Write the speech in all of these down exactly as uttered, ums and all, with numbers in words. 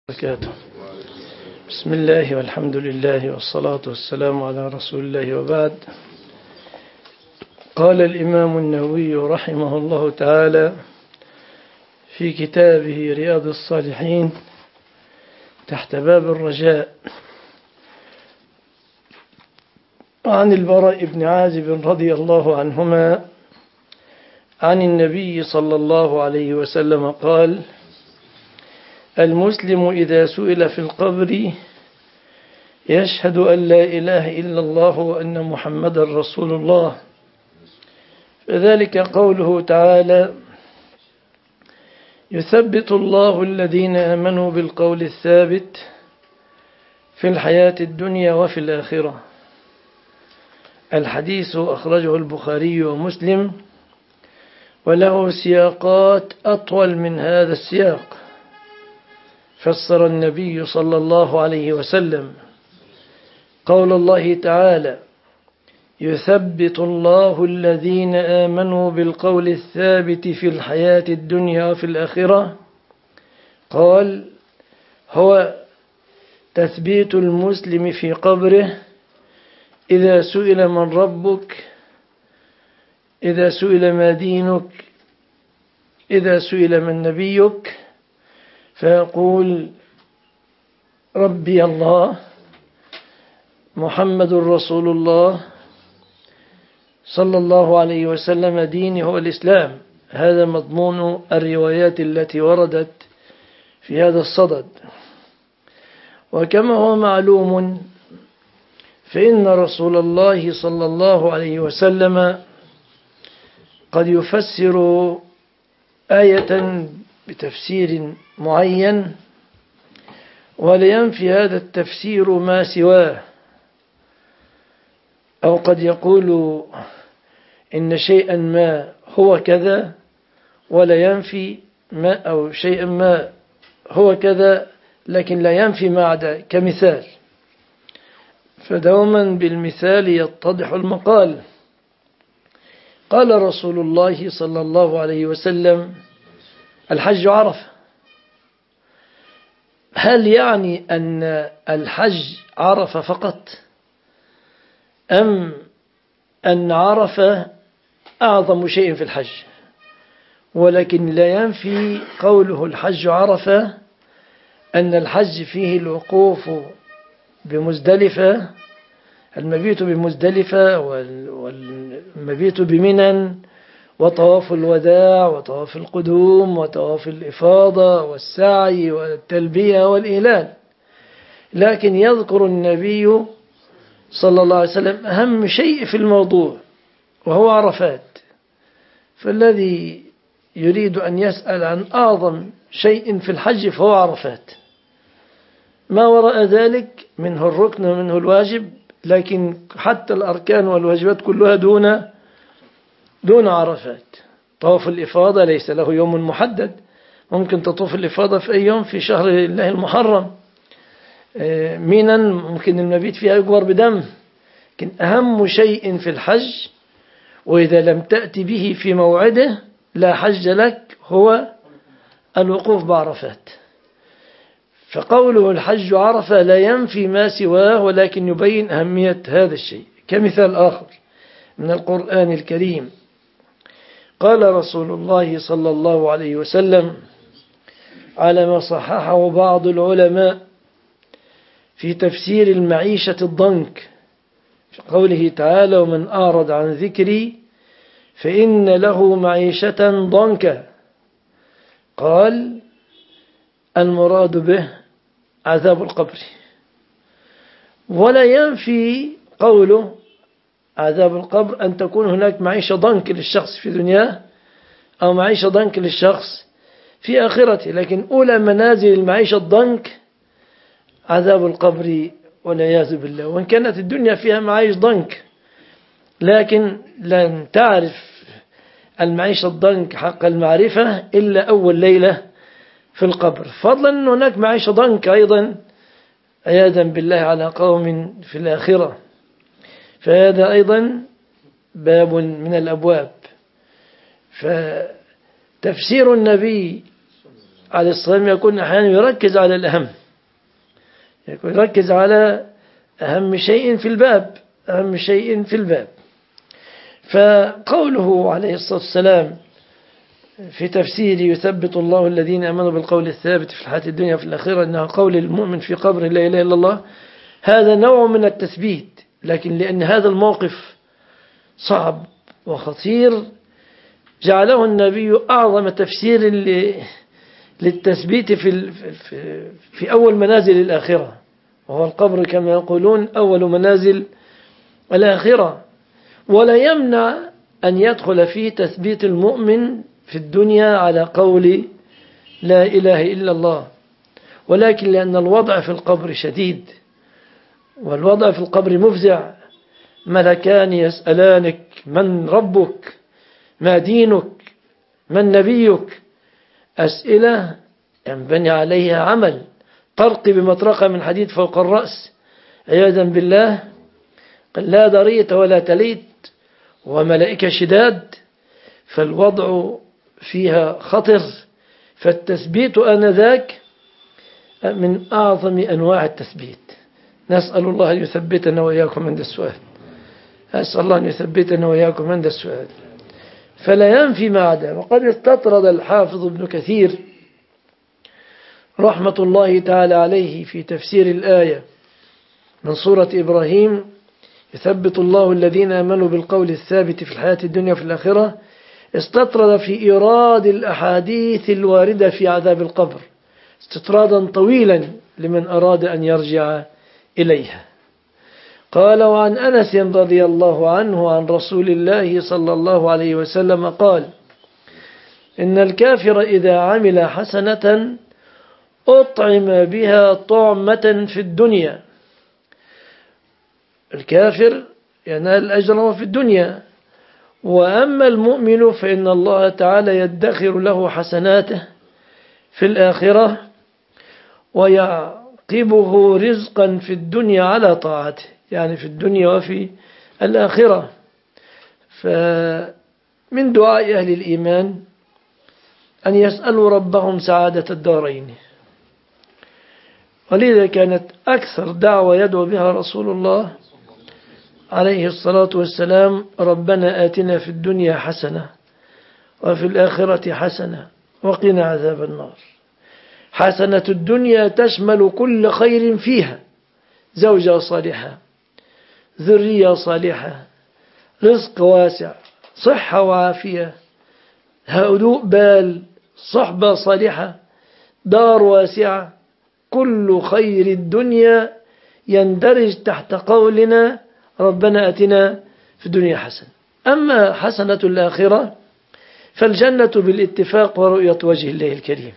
وبركاته. بسم الله والحمد لله والصلاة والسلام على رسول الله وبعد. قال الإمام النووي رحمه الله تعالى في كتابه رياض الصالحين تحت باب الرجاء عن البراء بن عازب رضي الله عنهما عن النبي صلى الله عليه وسلم قال: المسلم إذا سئل في القبر يشهد أن لا إله إلا الله وأن محمد رسول الله، فذلك قوله تعالى: يثبت الله الذين آمنوا بالقول الثابت في الحياة الدنيا وفي الآخرة. الحديث أخرجه البخاري ومسلم، وله سياقات أطول من هذا السياق. فسر النبي صلى الله عليه وسلم قول الله تعالى: يثبت الله الذين آمنوا بالقول الثابت في الحياة الدنيا وفي الآخرة، قال: هو تثبيت المسلم في قبره إذا سئل من ربك، إذا سئل ما دينك، إذا سئل من نبيك، فيقول: ربي الله، محمد رسول الله صلى الله عليه وسلم، ديني هو الإسلام. هذا مضمون الروايات التي وردت في هذا الصدد. وكما هو معلوم فإن رسول الله صلى الله عليه وسلم قد يفسر آية بتفسير معين، ولينفي هذا التفسير ما سواه، أو قد يقول إن شيئا ما هو كذا ولا ينفي ما، أو شيئا ما هو كذا لكن لا ينفي ما عدا، كمثال. فدوما بالمثال يتضح المقال. قال رسول الله صلى الله عليه وسلم: الحج عرفة. هل يعني أن الحج عرفة فقط، أم أن عرفة أعظم شيء في الحج؟ ولكن لا ينفي قوله الحج عرفة أن الحج فيه الوقوف بمزدلفة، المبيت بمزدلفة والمبيت بمنى، وطواف الوداع وطواف القدوم وطواف الإفاضة والسعي والتلبية والإهلال. لكن يذكر النبي صلى الله عليه وسلم أهم شيء في الموضوع وهو عرفات. فالذي يريد أن يسأل عن أعظم شيء في الحج فهو عرفات. ما وراء ذلك منه الركن ومنه الواجب، لكن حتى الأركان والواجبات كلها دون دون عرفات. طواف الإفاضة ليس له يوم محدد، ممكن تطوف الإفاضة في أي يوم في شهر الله المحرم. منى ممكن المبيت فيها يجبر بدم. لكن أهم شيء في الحج، وإذا لم تأتي به في موعده لا حج لك، هو الوقوف بعرفات. فقوله الحج عرفة لا ينفي ما سواه، ولكن يبين أهمية هذا الشيء. كمثال آخر من القرآن الكريم، قال رسول الله صلى الله عليه وسلم على ما صححه بعض العلماء في تفسير المعيشة الضنك، في قوله تعالى: ومن أعرض عن ذكري فإن له معيشة ضنكا، قال: المراد به عذاب القبر. ولا ينفي قوله عذاب القبر أن تكون هناك معيشة ضنك للشخص في دنياه أو معيشة ضنك للشخص في آخرته، لكن أولى منازل المعيشة الضنك عذاب القبر والعياذ بالله. وإن كانت الدنيا فيها معيش ضنك، لكن لن تعرف المعيشة الضنك حق المعرفة إلا أول ليلة في القبر، فضلا أن هناك معيشة ضنك أيضا عياذا بالله على قوم في الآخرة. فهذا أيضا باب من الأبواب. فتفسير النبي عليه الصلاة يكون أحيانا يركز على الأهم، يكون يركز على أهم شيء في الباب أهم شيء في الباب فقوله عليه الصلاة والسلام في تفسير يثبت الله الذين آمنوا بالقول الثابت في الحياة الدنيا وفي الآخرة إنها قول المؤمن في قبر لا إله إلا الله، هذا نوع من التثبيت، لكن لأن هذا الموقف صعب وخطير جعله النبي أعظم تفسير للتثبيت في في أول منازل الآخرة، وهو القبر كما يقولون أول منازل الآخرة، ولا يمنع أن يدخل فيه تثبيت المؤمن في الدنيا على قول لا إله إلا الله، ولكن لأن الوضع في القبر شديد، والوضع في القبر مفزع، ملكان يسألانك من ربك ما دينك من نبيك، أسئلة ينبني عليها عمل، طرق بمطرقة من حديد فوق الرأس عياذا بالله، لا ضريت ولا تليت وملائكة شداد، فالوضع فيها خطر، فالتثبيت آنذاك من أعظم أنواع التثبيت. نسأل الله أن يثبتنا وإياكم عند السؤال أسأل الله أن يثبتنا وإياكم عند السؤال فلا ينفي ما عدا. وقد استطرد الحافظ ابن كثير رحمة الله تعالى عليه في تفسير الآية من سورة إبراهيم يثبت الله الذين آمنوا بالقول الثابت في الحياة الدنيا وفي الآخرة، استطرد في إيراد الأحاديث الواردة في عذاب القبر استطرادا طويلا لمن أراد أن يرجع إليها. قال: وعن أنس رضي الله عنه عن رسول الله صلى الله عليه وسلم قال: إن الكافر إذا عمل حسنة أطعم بها طعمة في الدنيا. الكافر ينال أجره في الدنيا، وأما المؤمن فإن الله تعالى يدخر له حسناته في الآخرة ويعقبه رزقا في الدنيا على طاعته، يعني في الدنيا وفي الآخرة. فمن دعاء أهل الإيمان أن يسألوا ربهم سعادة الدارين، ولذا كانت أكثر دعوة يدعو بها رسول الله عليه الصلاة والسلام: ربنا آتنا في الدنيا حسنة وفي الآخرة حسنة وقنا عذاب النار. حسنة الدنيا تشمل كل خير فيها: زوجة صالحة، ذرية صالحة، رزق واسع، صحة وعافية، هدوء بال، صحبة صالحة، دار واسعة. كل خير الدنيا يندرج تحت قولنا ربنا أتنا في الدنيا حسنة. أما حسنة الآخرة فالجنة بالاتفاق ورؤية وجه الله الكريم.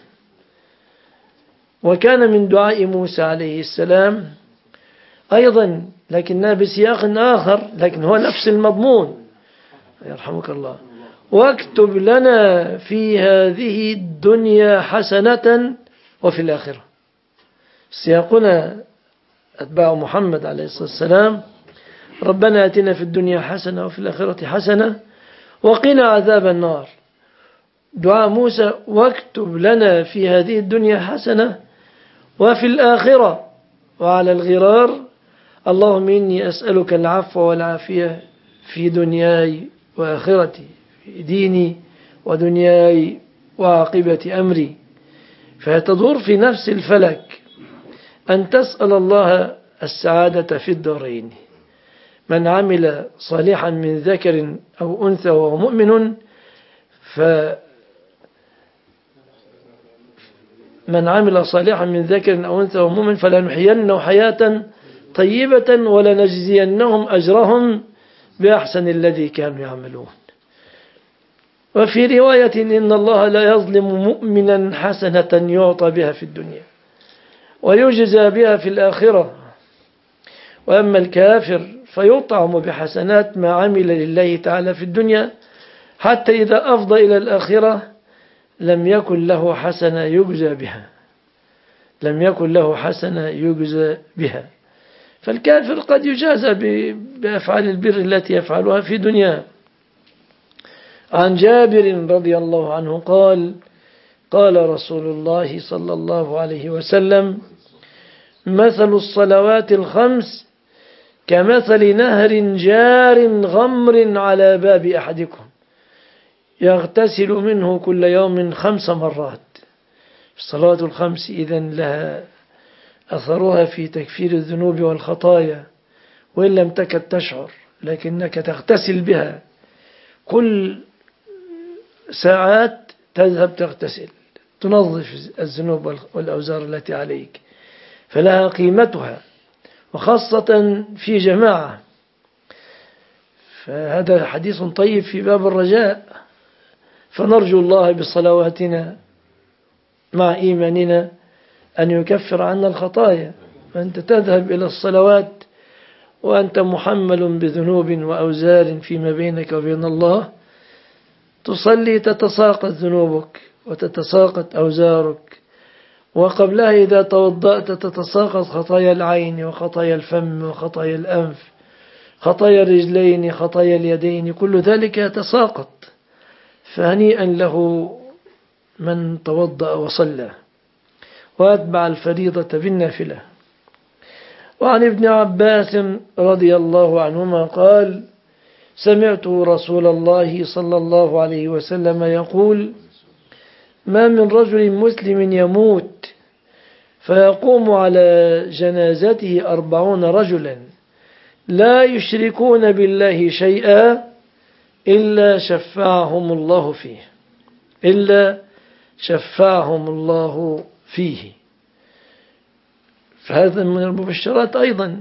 وكان من دعاء موسى عليه السلام أيضا، لكنها بسياق آخر، لكن هو نفس المضمون، يرحمك الله: واكتب لنا في هذه الدنيا حسنة وفي الآخرة. سياقنا أتباع محمد عليه الصلاة والسلام: ربنا آتنا في الدنيا حسنة وفي الآخرة حسنة وقنا عذاب النار. دعاء موسى: واكتب لنا في هذه الدنيا حسنة وفي الآخرة. وعلى الغرار: اللهم إني أسألك العفو والعافية في دنياي وآخرتي، في ديني ودنياي وعاقبة أمري. فتدور في نفس الفلك أن تسأل الله السعادة في الدارين. من عمل صالحا من ذكر أو أنثى وهو مؤمن فمن عمل صالحا من ذكر أو أنثى وهو مؤمن فلنحيينه حياة طيبة ولنجزينهم أجرهم بأحسن الذي كانوا يعملون. وفي رواية: إن الله لا يظلم مؤمنا حسنة يعطى بها في الدنيا ويجزى بها في الآخرة، وأما الكافر فيطعم بحسنات ما عمل لله تعالى في الدنيا، حتى إذا أفضى إلى الآخرة لم يكن له حسنة يجزى بها لم يكن له حسنة يجزى بها. فالكافر قد يجازى بأفعال البر التي يفعلها في دنياه. عن جابر رضي الله عنه قال: قال رسول الله صلى الله عليه وسلم: مثل الصلوات الخمس كمثل نهر جار غمر على باب أحدكم يغتسل منه كل يوم خمس مرات. الصلوات الخمس إذن لها أثرها في تكفير الذنوب والخطايا، وإن لم تكد تشعر، لكنك تغتسل بها كل ساعات، تذهب تغتسل تنظف الذنوب والأوزار التي عليك، فلها قيمتها، وخاصة في جماعة. فهذا حديث طيب في باب الرجاء، فنرجو الله بصلواتنا مع إيماننا أن يكفر عنا الخطايا. فأنت تذهب إلى الصلوات وأنت محمل بذنوب وأوزار فيما بينك وبين الله، تصلي تتساقط ذنوبك وتتساقط أوزارك، وقبلها إذا توضأت تتساقط خطايا العين وخطايا الفم وخطايا الأنف، خطايا الرجلين، خطايا اليدين، كل ذلك يتساقط. فهنيئا له من توضأ وصلى وأتبع الفريضة بالنافلة. وعن ابن عباس رضي الله عنهما قال: سمعت رسول الله صلى الله عليه وسلم يقول: ما من رجل مسلم يموت فيقوم على جنازته أربعون رجلا لا يشركون بالله شيئا إلا شفعهم الله فيه إلا شفعهم الله فيه. فهذا من المبشرات أيضا.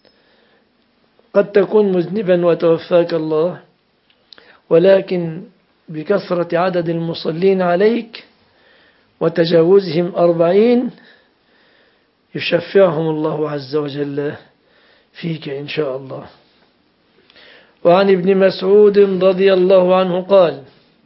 قد تكون مذنبا وتوفاك الله، ولكن بكثرة عدد المصلين عليك وتجاوزهم أربعين يشفعهم الله عز وجل فيك إن شاء الله. وعن ابن مسعود رضي الله عنه قال: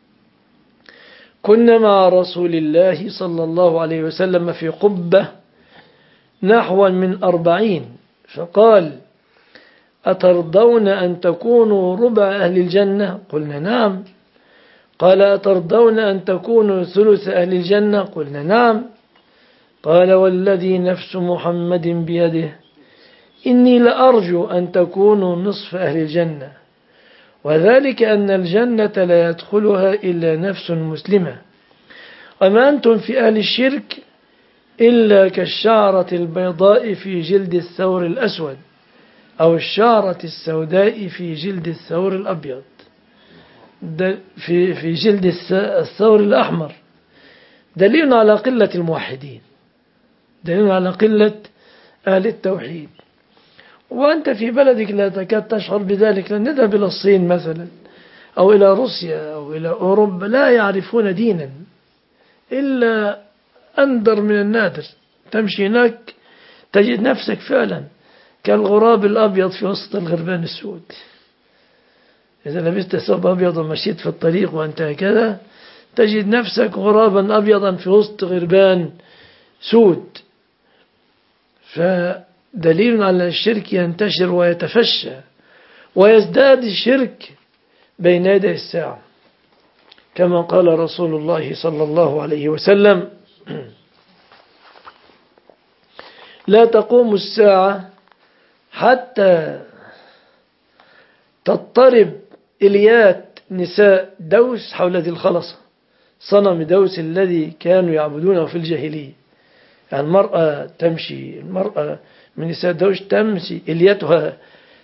كنا مع رسول الله صلى الله عليه وسلم في قبة نحو من أربعين، فقال: أترضون أن تكونوا ربع أهل الجنة؟ قلنا نعم. قال: أترضون أن تكونوا ثلث أهل الجنة؟ قلنا نعم. قال: والذي نفس محمد بيده إني لأرجو أن تكونوا نصف أهل الجنة، وذلك أن الجنة لا يدخلها إلا نفس مسلمة، وما أنتم في أهل الشرك إلا كالشعرة البيضاء في جلد الثور الأسود، أو الشعرة السوداء في جلد الثور الأبيض، في في جلد الثور الأحمر. دليل على قلة الموحدين، دليل على قلة أهل التوحيد. وأنت في بلدك لا تكاد تشعر بذلك. لن نذهب إلى الصين مثلا أو إلى روسيا أو إلى أوروبا لا يعرفون دينا إلا أندر من النادر. تمشي هناك تجد نفسك فعلا كالغراب الأبيض في وسط الغربان السود. إذا لبست ثوب أبيض ومشيت في الطريق وأنت هكذا تجد نفسك غرابا أبيضا في وسط غربان سود. فدليل على الشرك ينتشر ويتفشى ويزداد الشرك بين يدي الساعة، كما قال رسول الله صلى الله عليه وسلم: لا تقوم الساعة حتى تضطرب إليات نساء دوس حول ذي الخلصة، صنم دوس الذي كانوا يعبدونه في الجاهلية. يعني المرأة تمشي، المرأة من نساء دوس تمشي إليتها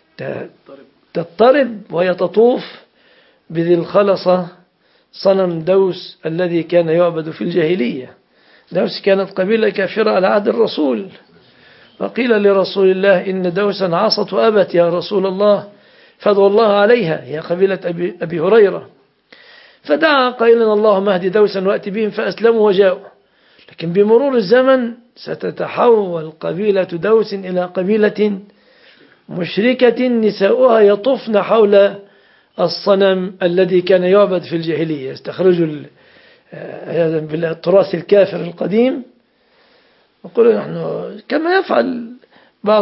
تضطرب وهي تطوف بذي الخلصة، صنم دوس الذي كان يعبد في الجاهلية. دوس كانت قبيلة كافرة على عهد الرسول، وقيل لرسول الله: إن دوسا عصت وأبت يا رسول الله، فادعوا الله عليها، هي قبيلة أبي, أبي هريرة. فدعا قائلا: اللهم اهد دوسا وأتي بهم، فأسلموا وجاءوا. لكن بمرور الزمن ستتحول قبيلة دوس إلى قبيلة مشركة نساؤها يطفن حول الصنم الذي كان يعبد في الجاهلية. يستخرجوا هذا بالتراث الكافر القديم، يقول نحن كما يفعل بعض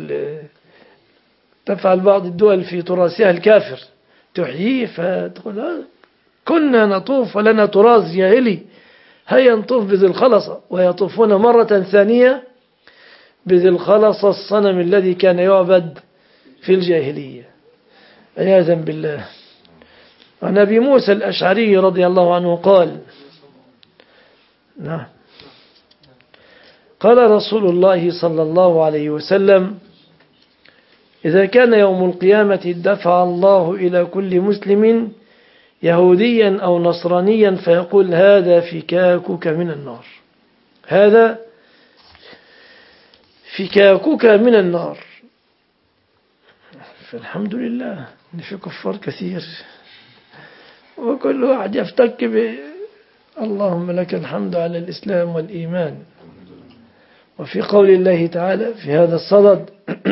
تفعل بعض الدول في تراثها الكافر، تحييه فتقول كنا نطوف ولنا تراث جاهلي، هيا نطوف بذي الخلصة، ويطوفون مرة ثانية بذي الخلصة الصنم الذي كان يعبد في الجاهلية عياذا بالله. عن أبي موسى الأشعري رضي الله عنه قال نعم قال رسول الله صلى الله عليه وسلم: إذا كان يوم القيامة دفع الله إلى كل مسلم يهوديا أو نصرانيا فيقول: هذا فكاكك من النار، هذا فكاكك من النار. فالحمد لله إن في كفار كثير، وكل واحد يفتك ب اللهم لك الحمد على الإسلام والإيمان. وفي قول الله تعالى في هذا الصدد: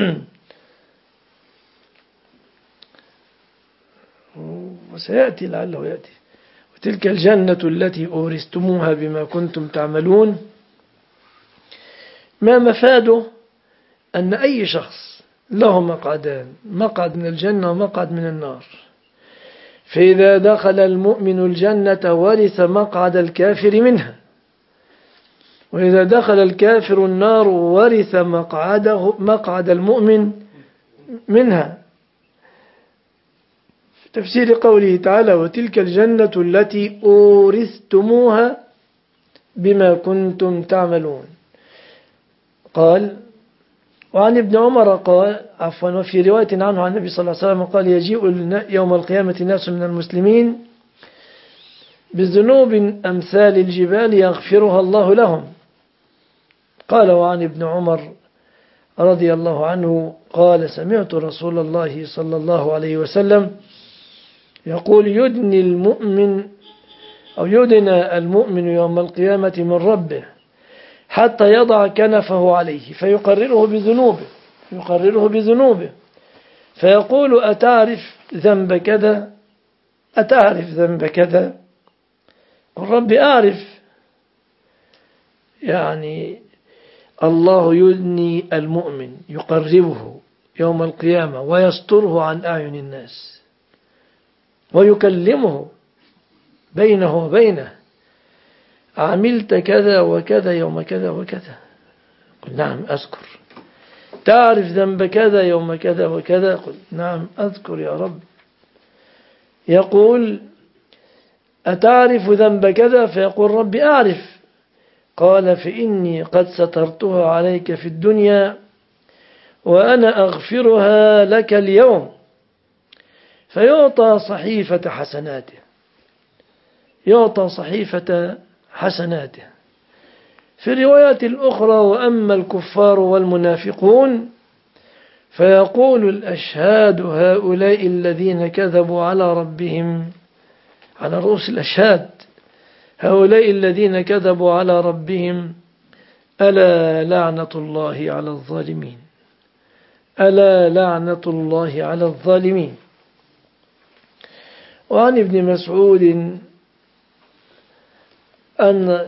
وسيأتي لعله يأتي: وتلك الجنة التي أورثتموها بما كنتم تعملون. ما مفاده؟ أن أي شخص له مقعدان، مقعد من الجنة ومقعد من النار، فإذا دخل المؤمن الجنة ورث مقعد الكافر منها، وإذا دخل الكافر النار ورث مقعده مقعد المؤمن منها. في تفسير قوله تعالى: وتلك الجنة التي أورثتموها بما كنتم تعملون. قال: وعن ابن عمر قال عفوا وفي رواية عنه عن النبي صلى الله عليه وسلم قال: يجيء يوم القيامة ناس من المسلمين بذنوب أمثال الجبال يغفرها الله لهم. قال: وعن ابن عمر رضي الله عنه قال: سمعت رسول الله صلى الله عليه وسلم يقول: يدني المؤمن أو يدنى المؤمن يوم القيامة من ربه حتى يضع كنفه عليه فيقرره بذنوبه يقرره بذنوبه فيقول: أتعرف ذنب كذا؟ أتعرف ذنب كذا؟ قل: ربي أعرف. يعني الله يدني المؤمن يقربه يوم القيامة ويستره عن أعين الناس ويكلمه بينه وبينه: عملت كذا وكذا يوم كذا وكذا؟ قل: نعم أذكر. تعرف ذنب كذا يوم كذا وكذا؟ قل: نعم أذكر يا رب. يقول: أتعرف ذنب كذا؟ فيقول: ربي أعرف. قال: فإني قد سترتها عليك في الدنيا وأنا أغفرها لك اليوم. فيعطى صحيفة حسناته يعطى صحيفة حسناته. في الروايات الأخرى: وأما الكفار والمنافقون فيقول الأشهاد هؤلاء الذين كذبوا على ربهم، على رؤوس الأشهاد، هؤلاء الذين كذبوا على ربهم: ألا لعنة الله على الظالمين، ألا لعنة الله على الظالمين. وعن ابن مسعود أن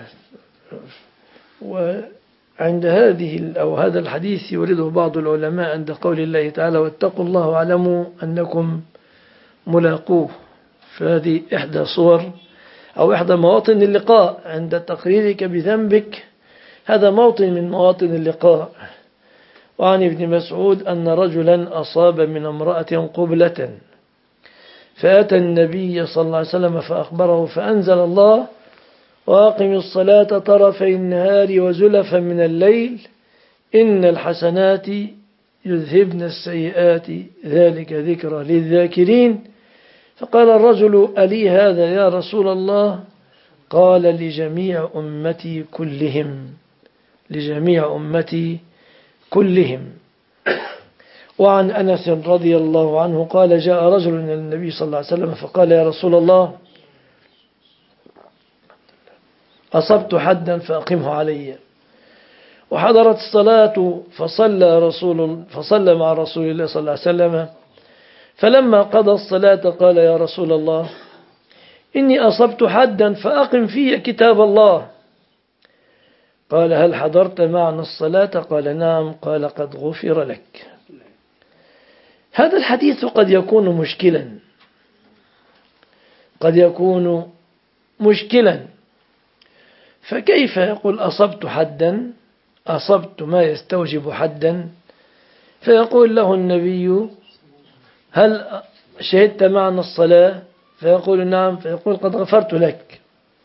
وعند هذه أو هذا الحديث يورده بعض العلماء عند قول الله تعالى: واتقوا الله واعلموا أنكم ملاقوه. فهذه إحدى صور أو إحدى مواطن اللقاء عند تقريرك بذنبك، هذا موطن من مواطن اللقاء. وعن ابن مسعود أن رجلا أصاب من امرأة قبلة فأتى النبي صلى الله عليه وسلم فأخبره فأنزل الله: وأقم الصلاة طرفي النهار وزلفا من الليل إن الحسنات يذهبن السيئات ذلك ذكرى للذاكرين. فقال الرجل: ألي هذا يا رسول الله؟ قال: لجميع أمتي كلهم لجميع أمتي كلهم. وعن أنس رضي الله عنه قال: جاء رجل من النبي صلى الله عليه وسلم فقال: يا رسول الله، أصبت حدا فأقمه علي. وحضرت الصلاة فصلى رسول فصلى مع رسول الله صلى الله عليه وسلم، فلما قضى الصلاة قال: يا رسول الله، إني أصبت حدا فأقم فيه كتاب الله. قال: هل حضرت معنا الصلاة؟ قال: نعم. قال: قد غفر لك. هذا الحديث قد يكون مشكلا قد يكون مشكلا فكيف يقول أصبت حدا، أصبت ما يستوجب حدا؟ فيقول له النبي هل شهدت معنا الصلاة؟ فيقول نعم، فيقول قد غفرت لك.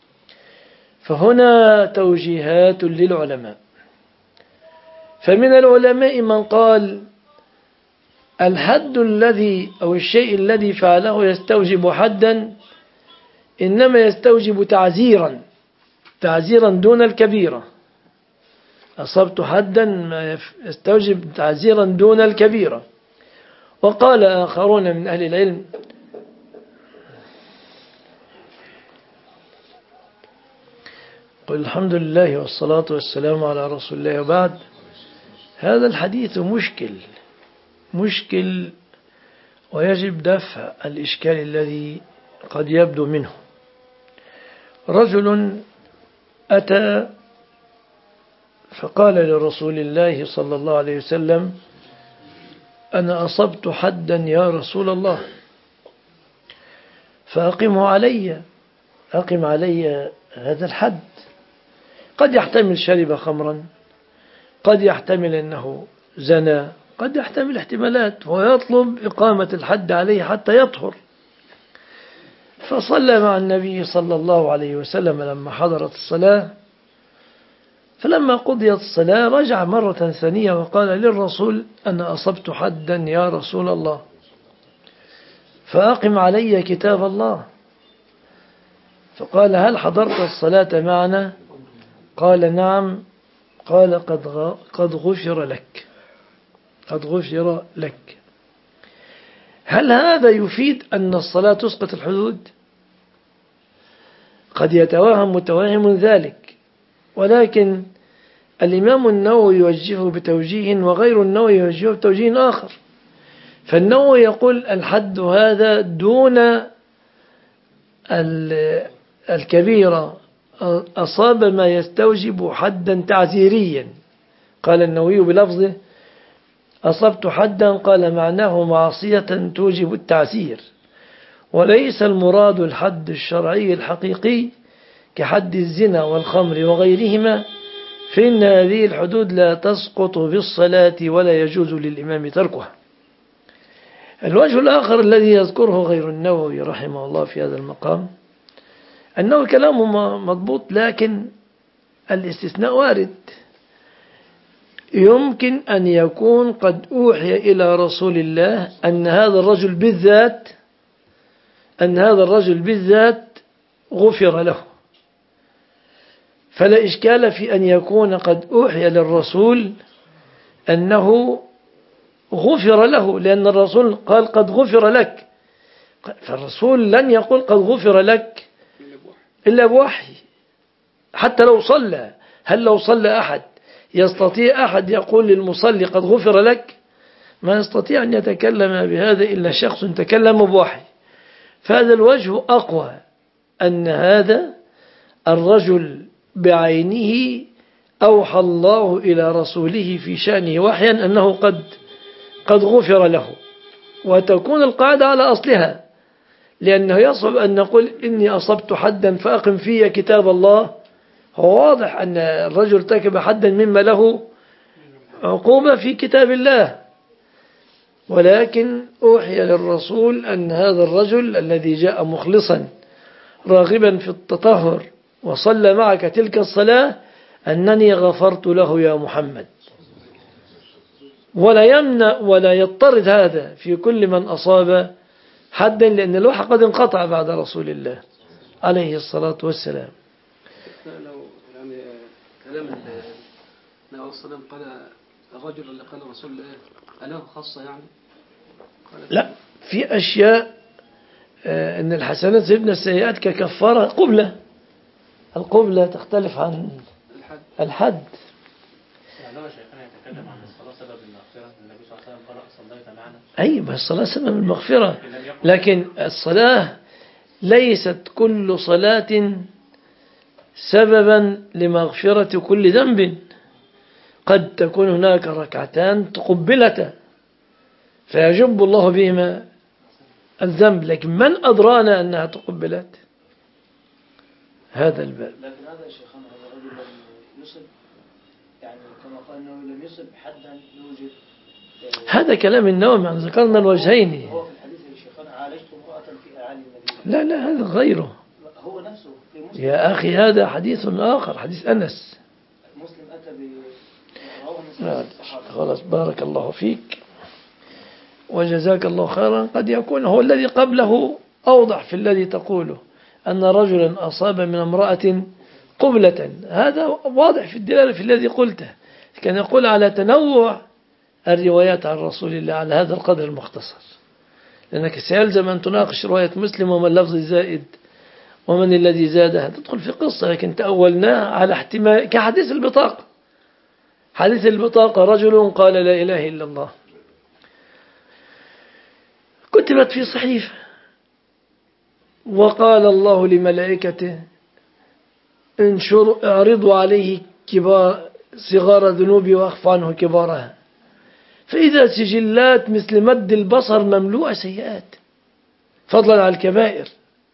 فهنا توجيهات للعلماء. فمن العلماء من قال الحد الذي أو الشيء الذي فعله يستوجب حدا، إنما يستوجب تعزيرا تعزيرا دون الكبيرة. أصبت حدا ما يستوجب تعزيرا دون الكبيرة. وقال آخرون من أهل العلم قل الحمد لله والصلاة والسلام على رسول الله، وبعد. هذا الحديث مشكل مشكل ويجب دفع الإشكال الذي قد يبدو منه. رجل أتى فقال لرسول الله صلى الله عليه وسلم أنا أصبت حدا يا رسول الله فأقمه علي أقم علي هذا الحد. قد يحتمل شرب خمرا، قد يحتمل أنه زنى، قد يحتمل احتمالات، ويطلب إقامة الحد عليه حتى يطهر. فصلى مع النبي صلى الله عليه وسلم لما حضرت الصلاة. فلما قضيت الصلاة رجع مرة ثانية وقال للرسول أنا أصبت حدا يا رسول الله فأقم علي كتاب الله. فقال هل حضرت الصلاة معنا؟ قال نعم. قال قد قد غفر لك قد غفر لك. هل هذا يفيد أن الصلاة تسقط الحدود؟ قد يتوهم متوهم ذلك، ولكن الإمام النووي يوجهه بتوجيه وغير النووي يوجهه بتوجيه آخر. فالنووي يقول الحد هذا دون الكبيرة، أصاب ما يستوجب حدا تعزيريا. قال النووي بلفظه أصبت حدا، قال معناه معصية توجب التعزير، وليس المراد الحد الشرعي الحقيقي كحد الزنا والخمر وغيرهما، فإن هذه الحدود لا تسقط بالصلاة ولا يجوز للإمام تركها. الوجه الآخر الذي يذكره غير النووي رحمه الله في هذا المقام أنه كلامه مضبوط، لكن الاستثناء وارد. يمكن أن يكون قد أوحي إلى رسول الله أن هذا الرجل بالذات أن هذا الرجل بالذات غفر له، فلا إشكال في أن يكون قد أوحي للرسول أنه غفر له، لأن الرسول قال قد غفر لك. فالرسول لن يقول قد غفر لك إلا بوحي، حتى لو صلى. هل لو صلى أحد يستطيع أحد يقول للمصلي قد غفر لك؟ ما يستطيع أن يتكلم بهذا إلا شخص تكلم بوحي. فهذا الوجه أقوى، أن هذا الرجل بعينه أوحى الله إلى رسوله في شأنه وحيا أنه قد قد غفر له، وتكون القاعدة على أصلها، لأنه يصعب أن نقول إني أصبت حدا فأقم في كتاب الله. هو واضح أن الرجل ارتكب حدا مما له عقوبة في كتاب الله، ولكن أوحي للرسول أن هذا الرجل الذي جاء مخلصا راغبا في التطهر وصلى معك تلك الصلاة أنني غفرت له يا محمد. ولا يمنع ولا يضطرد هذا في كل من أصاب حدا، لأن الوحي قد انقطع بعد رسول الله عليه الصلاة والسلام. لو يعني كلام النبي صلى الله عليه وسلم قال الرجل اللي قال رسول الله أله خاصة يعني؟ لا، في أشياء أن الحسنات زبن السيئات ككفارة. قبلة القبلة تختلف عن الحد, الحد. يعني لما شيخنا يتكلم عن الصلاة سبب المغفرة، النبي صلى الله عليه وسلم قال صليت معنا. أي الصلاة سبب المغفرة، لكن الصلاة ليست كل صلاة سببا لمغفرة كل ذنب. قد تكون هناك ركعتان تقبلتا فيجب الله بهما الذنب، لكن من أدرانا أنها تقبلت؟ هذا الباب. لكن هذا يا شيخنا هذا الرجل لم يصب، يعني كما قال أنه لم يصب حدا يوجد. هذا كلام النووي، يعني ذكرنا الوجهين. هو في الحديث يا شيخنا عالجت امرأة في أعالي النبي. لا لا هذا غيره هو نفسه في مسلم. يا أخي، هذا حديث آخر، حديث أنس. مسلم أتى ب خلاص، بارك الله فيك وجزاك الله خيرا. قد يكون هو الذي قبله أوضح في الذي تقوله، أن رجلا أصاب من امرأة قبلة، هذا واضح في الدلالة في الذي قلته. كان يقول على تنوع الروايات عن رسول الله على هذا القدر المختصر، لأنك سيلزم أن تناقش رواية مسلم وما اللفظ زائد ومن الذي زادها، تدخل في قصة. لكن تأولناه على احتمال كحديث البطاقة. حديث البطاقة رجل قال لا إله إلا الله، كتبت في صحيفة، وقال الله لملائكته انشر اعرضوا عليه كبار صغار ذنوبي واخفوا عنه كبارها، فإذا سجلات مثل مد البصر مملوءة سيئات فضلا عن الكبائر،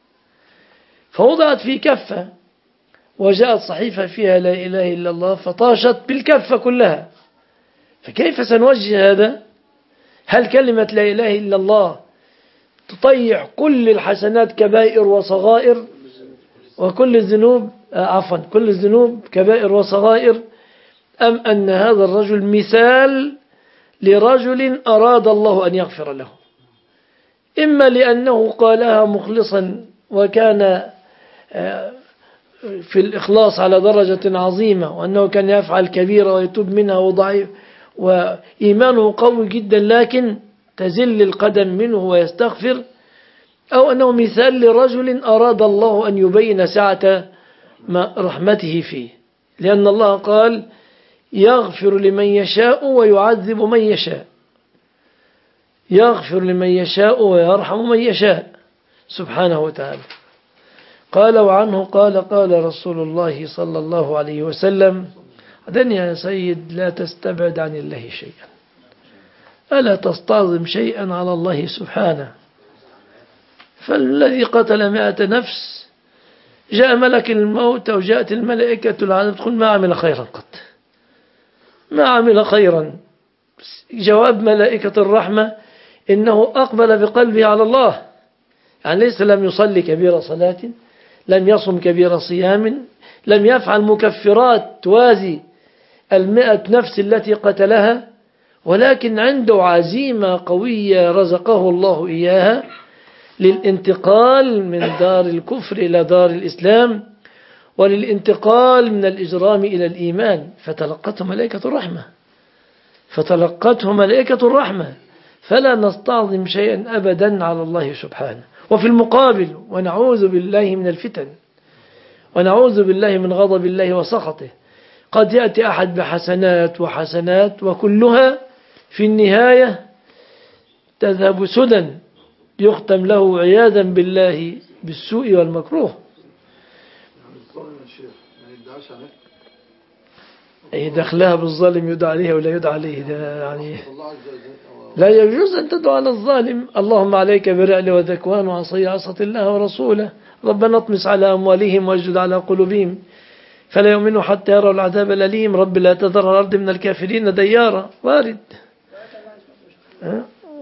فوضعت في كفة، وجاءت صحيفة فيها لا إله إلا الله فطاشت بالكفة كلها. فكيف سنوجه هذا؟ هل كلمة لا إله إلا الله تطيع كل الحسنات كبائر وصغائر، وكل الذنوب عفوا كل الذنوب كبائر وصغائر، أم أن هذا الرجل مثال لرجل أراد الله أن يغفر له، إما لأنه قالها مخلصا وكان في الإخلاص على درجة عظيمة، وأنه كان يفعل كبيرة ويتوب منها وضعيف وإيمانه قوي جدا لكن تزل القدم منه ويستغفر، أو أنه مثال لرجل أراد الله أن يبين سعة رحمته فيه، لأن الله قال يغفر لمن يشاء ويعذب من يشاء، يغفر لمن يشاء ويرحم من يشاء سبحانه وتعالى. قال وعنه قال قال رسول الله صلى الله عليه وسلم: أذن يا سيد لا تستبعد عن الله شيئا، ألا تستعظم شيئا على الله سبحانه. فالذي قتل مائة نفس جاء ملك الموت أو جاءت الملائكة العذاب تقول ما عمل خيرا قط، ما عمل خيرا. جواب ملائكة الرحمة إنه أقبل بقلبه على الله، يعني ليس لم يصلي كبير صلاة، لم يصم كبير صيام، لم يفعل مكفرات توازي المئة نفس التي قتلها، ولكن عنده عزيمة قوية رزقه الله إياها للانتقال من دار الكفر إلى دار الإسلام، وللانتقال من الإجرام إلى الإيمان. فتلقته ملائكة الرحمة فتلقته ملائكة الرحمة فلا نستعظم شيئا أبدا على الله سبحانه. وفي المقابل ونعوذ بالله من الفتن، ونعوذ بالله من غضب الله وسخطه. قد يأتي أحد بحسنات وحسنات وكلها في النهاية تذهب سدى، يختم له عياذا بالله بالسوء والمكروه. أي دخلها بالظالم يدعى عليه ولا يدعى عليه، ده يعني لا يجوز أن تدعو على الظالم. اللهم عليك برعل وذكوان وعصي عصة الله ورسوله، ربنا اطمس على أموالهم واجد على قلوبهم فلا يؤمنوا حتى يروا العذاب الأليم، رب لا تذر على الأرض من الكافرين ديارا. وارد. ها؟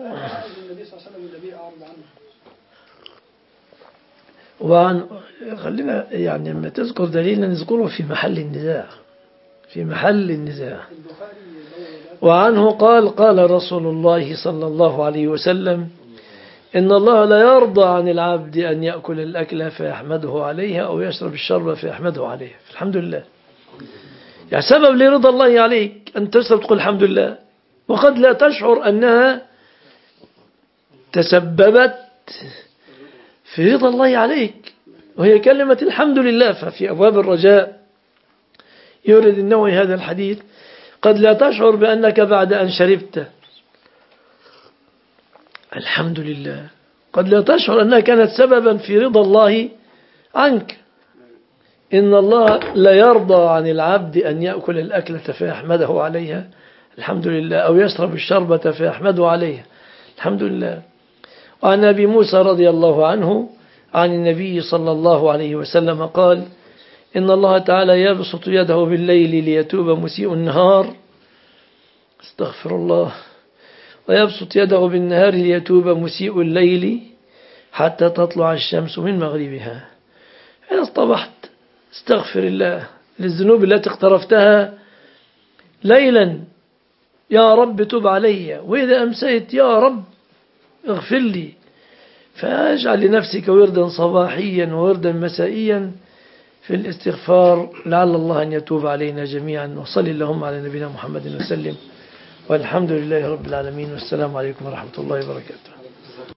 وعن خلينا يعني لما تذكر دليلا نذكره في محل النزاع، في محل النزاع. وعنه قال قال رسول الله صلى الله عليه وسلم: إن الله لا يرضى عن العبد أن يأكل الأكل فيحمده عليها أو يشرب الشرب فيحمده عليها. الحمد لله، يعني سبب لرضا الله عليك أن تشرب تقول الحمد لله، وقد لا تشعر أنها تسببت في رضا الله عليك، وهي كلمة الحمد لله. ففي أبواب الرجاء يورد النووي هذا الحديث: قد لا تشعر بأنك بعد أن شربت الحمد لله، قد لا تشعر أنها كانت سببا في رضا الله عنك. إن الله لا يرضى عن العبد أن يأكل الأكلة فيحمده عليها الحمد لله، أو يشرب الشربة فيحمده عليها الحمد لله. وعن أبي موسى رضي الله عنه عن النبي صلى الله عليه وسلم قال: إن الله تعالى يبسط يده بالليل ليتوب مسيء النهار، استغفر الله، ويبسط يده بالنهار ليتوب مسيء الليل حتى تطلع الشمس من مغربها. إذا اصطبحت استغفر الله للذنوب التي اقترفتها ليلا، يا رب تب علي، وإذا أمسيت يا رب اغفر لي. فاجعل لنفسك وردا صباحيا ووردا مسائيا في الاستغفار، لعل الله أن يتوب علينا جميعا. وصل اللهم على نبينا محمد وسلم، والحمد لله رب العالمين، والسلام عليكم ورحمة الله وبركاته.